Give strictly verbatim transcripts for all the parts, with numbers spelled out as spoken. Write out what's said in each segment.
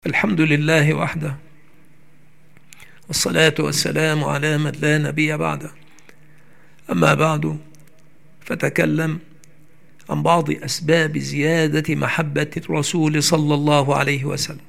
الحمد لله وحده، والصلاة والسلام على من لا نبي بعده. أما بعد، فتكلم عن بعض أسباب زيادة محبة الرسول صلى الله عليه وسلم.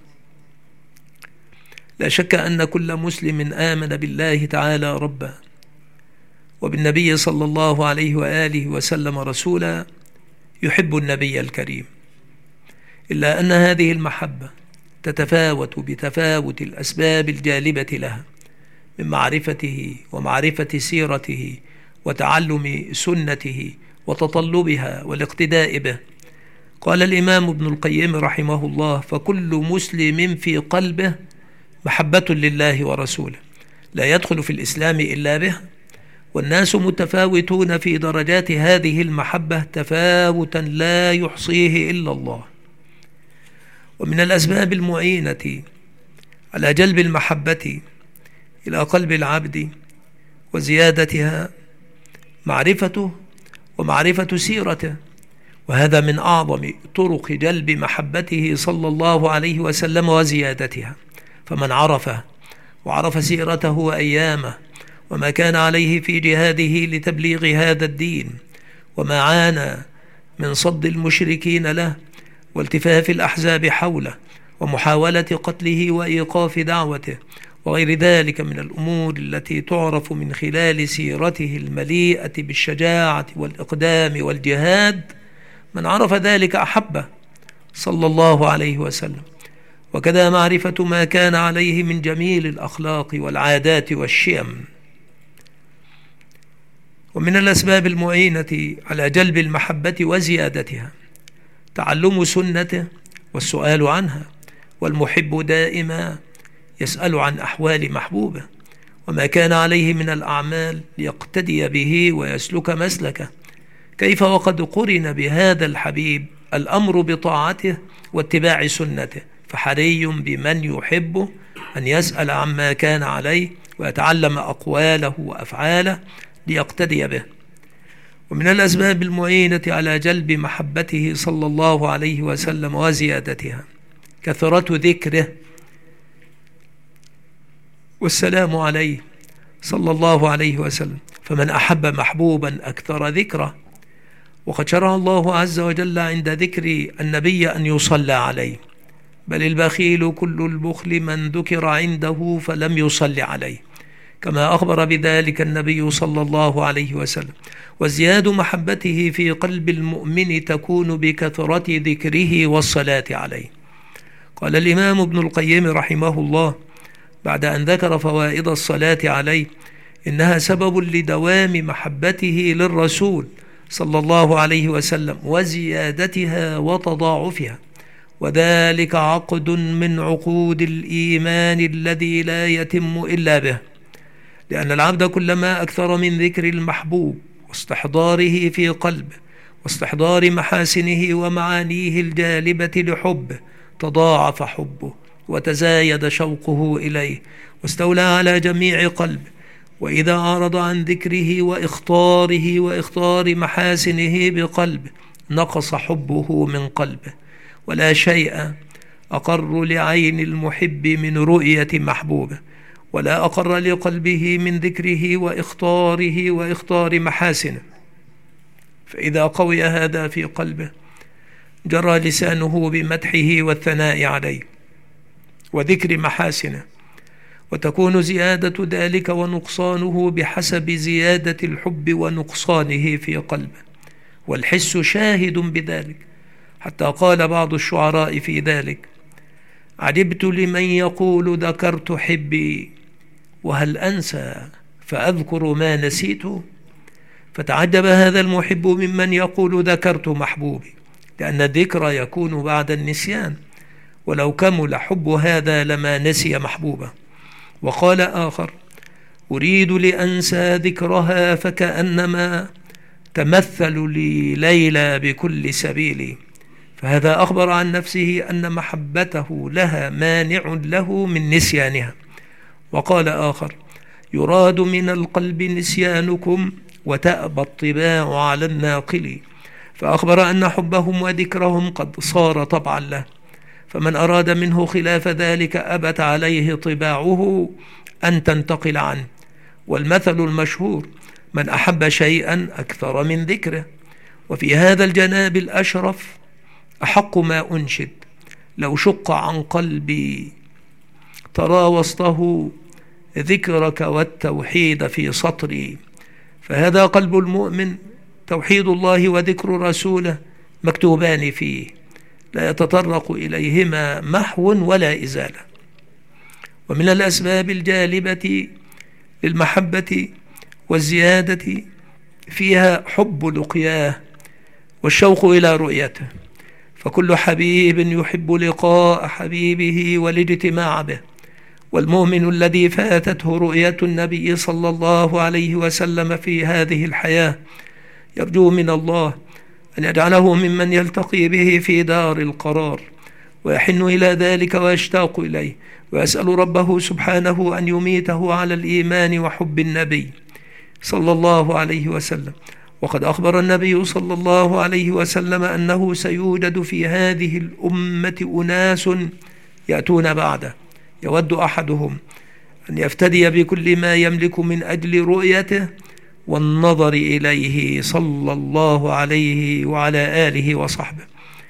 لا شك أن كل مسلم آمن بالله تعالى ربا وبالنبي صلى الله عليه وآله وسلم رسولا يحب النبي الكريم، إلا أن هذه المحبة تتفاوت بتفاوت الأسباب الجالبة لها من معرفته ومعرفة سيرته وتعلم سنته وتطلبها والاقتداء به. قال الإمام ابن القيم رحمه الله: فكل مسلم في قلبه محبة لله ورسوله لا يدخل في الإسلام إلا به، والناس متفاوتون في درجات هذه المحبة تفاوتا لا يحصيه إلا الله. ومن الأسباب المعينة على جلب المحبة إلى قلب العبد وزيادتها معرفته ومعرفة سيرته، وهذا من أعظم طرق جلب محبته صلى الله عليه وسلم وزيادتها. فمن عرفه وعرف سيرته وأيامه وما كان عليه في جهاده لتبليغ هذا الدين، وما عانى من صد المشركين له والتفاف الأحزاب حوله ومحاولة قتله وإيقاف دعوته وغير ذلك من الأمور التي تعرف من خلال سيرته المليئة بالشجاعة والإقدام والجهاد، من عرف ذلك أحبه صلى الله عليه وسلم. وكذا معرفة ما كان عليه من جميل الأخلاق والعادات والشيم. ومن الأسباب المعينة على جلب المحبة وزيادتها تعلم سنته والسؤال عنها، والمحب دائما يسأل عن أحوال محبوبه وما كان عليه من الأعمال ليقتدي به ويسلك مسلكه، كيف وقد قرن بهذا الحبيب الأمر بطاعته واتباع سنته، فحري بمن يحبه أن يسأل عما كان عليه ويتعلم أقواله وأفعاله ليقتدي به. ومن الأسباب المعينة على جلب محبته صلى الله عليه وسلم وزيادتها كثرة ذكره والسلام عليه صلى الله عليه وسلم، فمن أحب محبوبا أكثر ذكره، وقد شرع الله عز وجل عند ذكر النبي أن يصلى عليه، بل البخيل كل البخل من ذكر عنده فلم يصل عليه، كما أخبر بذلك النبي صلى الله عليه وسلم. وازدياد محبته في قلب المؤمن تكون بكثرة ذكره والصلاة عليه. قال الإمام ابن القيم رحمه الله بعد أن ذكر فوائد الصلاة عليه: إنها سبب لدوام محبته للرسول صلى الله عليه وسلم وزيادتها وتضاعفها، وذلك عقد من عقود الإيمان الذي لا يتم إلا به، لأن العبد كلما أكثر من ذكر المحبوب واستحضاره في قلبه واستحضار محاسنه ومعانيه الجالبة لحبه تضاعف حبه وتزايد شوقه إليه واستولى على جميع قلبه. وإذا أعرض عن ذكره وإخطاره وإخطار محاسنه بقلبه نقص حبه من قلبه، ولا شيء أقر لعين المحب من رؤية محبوبه، ولا أقر لقلبه من ذكره وإخطاره وإخطار محاسنه. فإذا قوي هذا في قلبه جرى لسانه بمدحه والثناء عليه وذكر محاسنه، وتكون زيادة ذلك ونقصانه بحسب زيادة الحب ونقصانه في قلبه، والحس شاهد بذلك، حتى قال بعض الشعراء في ذلك: عجبت لمن يقول ذكرت حبي وهل أنسى فأذكر ما نسيت. فتعجب هذا المحب ممن يقول ذكرت محبوبي، لأن الذكر يكون بعد النسيان، ولو كمل حب هذا لما نسي محبوبه. وقال آخر: أريد لأنسى ذكرها فكأنما تمثل لي ليلى بكل سبيل. فهذا أخبر عن نفسه أن محبته لها مانع له من نسيانها. وقال آخر: يراد من القلب نسيانكم وتأبى الطباع على الناقل. فأخبر أن حبهم وذكرهم قد صار طبعا له، فمن أراد منه خلاف ذلك أبت عليه طباعه أن تنتقل عنه. والمثل المشهور: من أحب شيئا أكثر من ذكره. وفي هذا الجناب الأشرف أحق ما أنشد: لو شق عن قلبي ترى وسطه ذكرك والتوحيد في سطري. فهذا قلب المؤمن، توحيد الله وذكر رسوله مكتوبان فيه، لا يتطرق إليهما محو ولا إزالة. ومن الأسباب الجالبة للمحبة والزيادة فيها حب لقياه والشوق إلى رؤيته، فكل حبيب يحب لقاء حبيبه والاجتماع به. والمؤمن الذي فاتته رؤية النبي صلى الله عليه وسلم في هذه الحياة يرجو من الله أن يجعله ممن يلتقي به في دار القرار، ويحن إلى ذلك ويشتاق إليه، ويسأل ربه سبحانه أن يميته على الإيمان وحب النبي صلى الله عليه وسلم. وقد أخبر النبي صلى الله عليه وسلم أنه سيوجد في هذه الأمة أناس يأتون بعده يود أحدهم أن يفتدي بكل ما يملك من أجل رؤيته والنظر إليه صلى الله عليه وعلى آله وصحبه،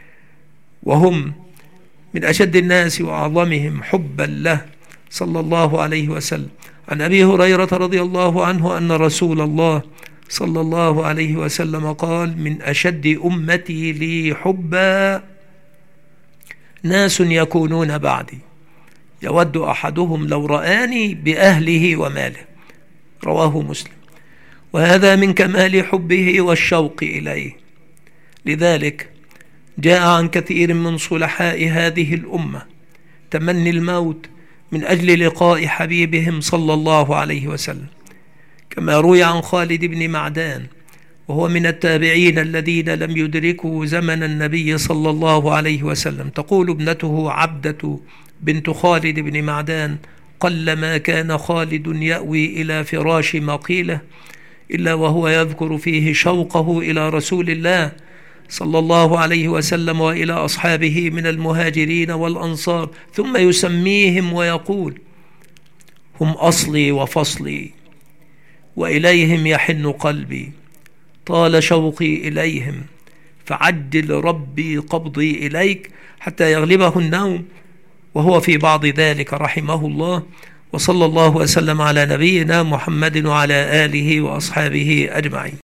وهم من أشد الناس وأعظمهم حبا له صلى الله عليه وسلم. عن أبي هريرة رضي الله عنه أن رسول الله صلى الله عليه وسلم قال: من أشد أمتي لي حبا ناس يكونون بعدي يود أحدهم لو رآني بأهله وماله. رواه مسلم. وهذا من كمال حبه والشوق إليه. لذلك جاء عن كثير من صلحاء هذه الأمة تمني الموت من أجل لقاء حبيبهم صلى الله عليه وسلم، كما روي عن خالد بن معدان، وهو من التابعين الذين لم يدركوا زمن النبي صلى الله عليه وسلم. تقول ابنته عبدة بنت خالد بن معدان: قلما كان خالد يأوي إلى فراش مقيله إلا وهو يذكر فيه شوقه إلى رسول الله صلى الله عليه وسلم وإلى أصحابه من المهاجرين والأنصار، ثم يسميهم ويقول: هم أصلي وفصلي وإليهم يحن قلبي، طال شوقي إليهم فعجل ربي قبضي إليك، حتى يغلبه النوم وهو في بعض ذلك رحمه الله. وصلى الله وسلم على نبينا محمد وعلى آله وأصحابه أجمعين.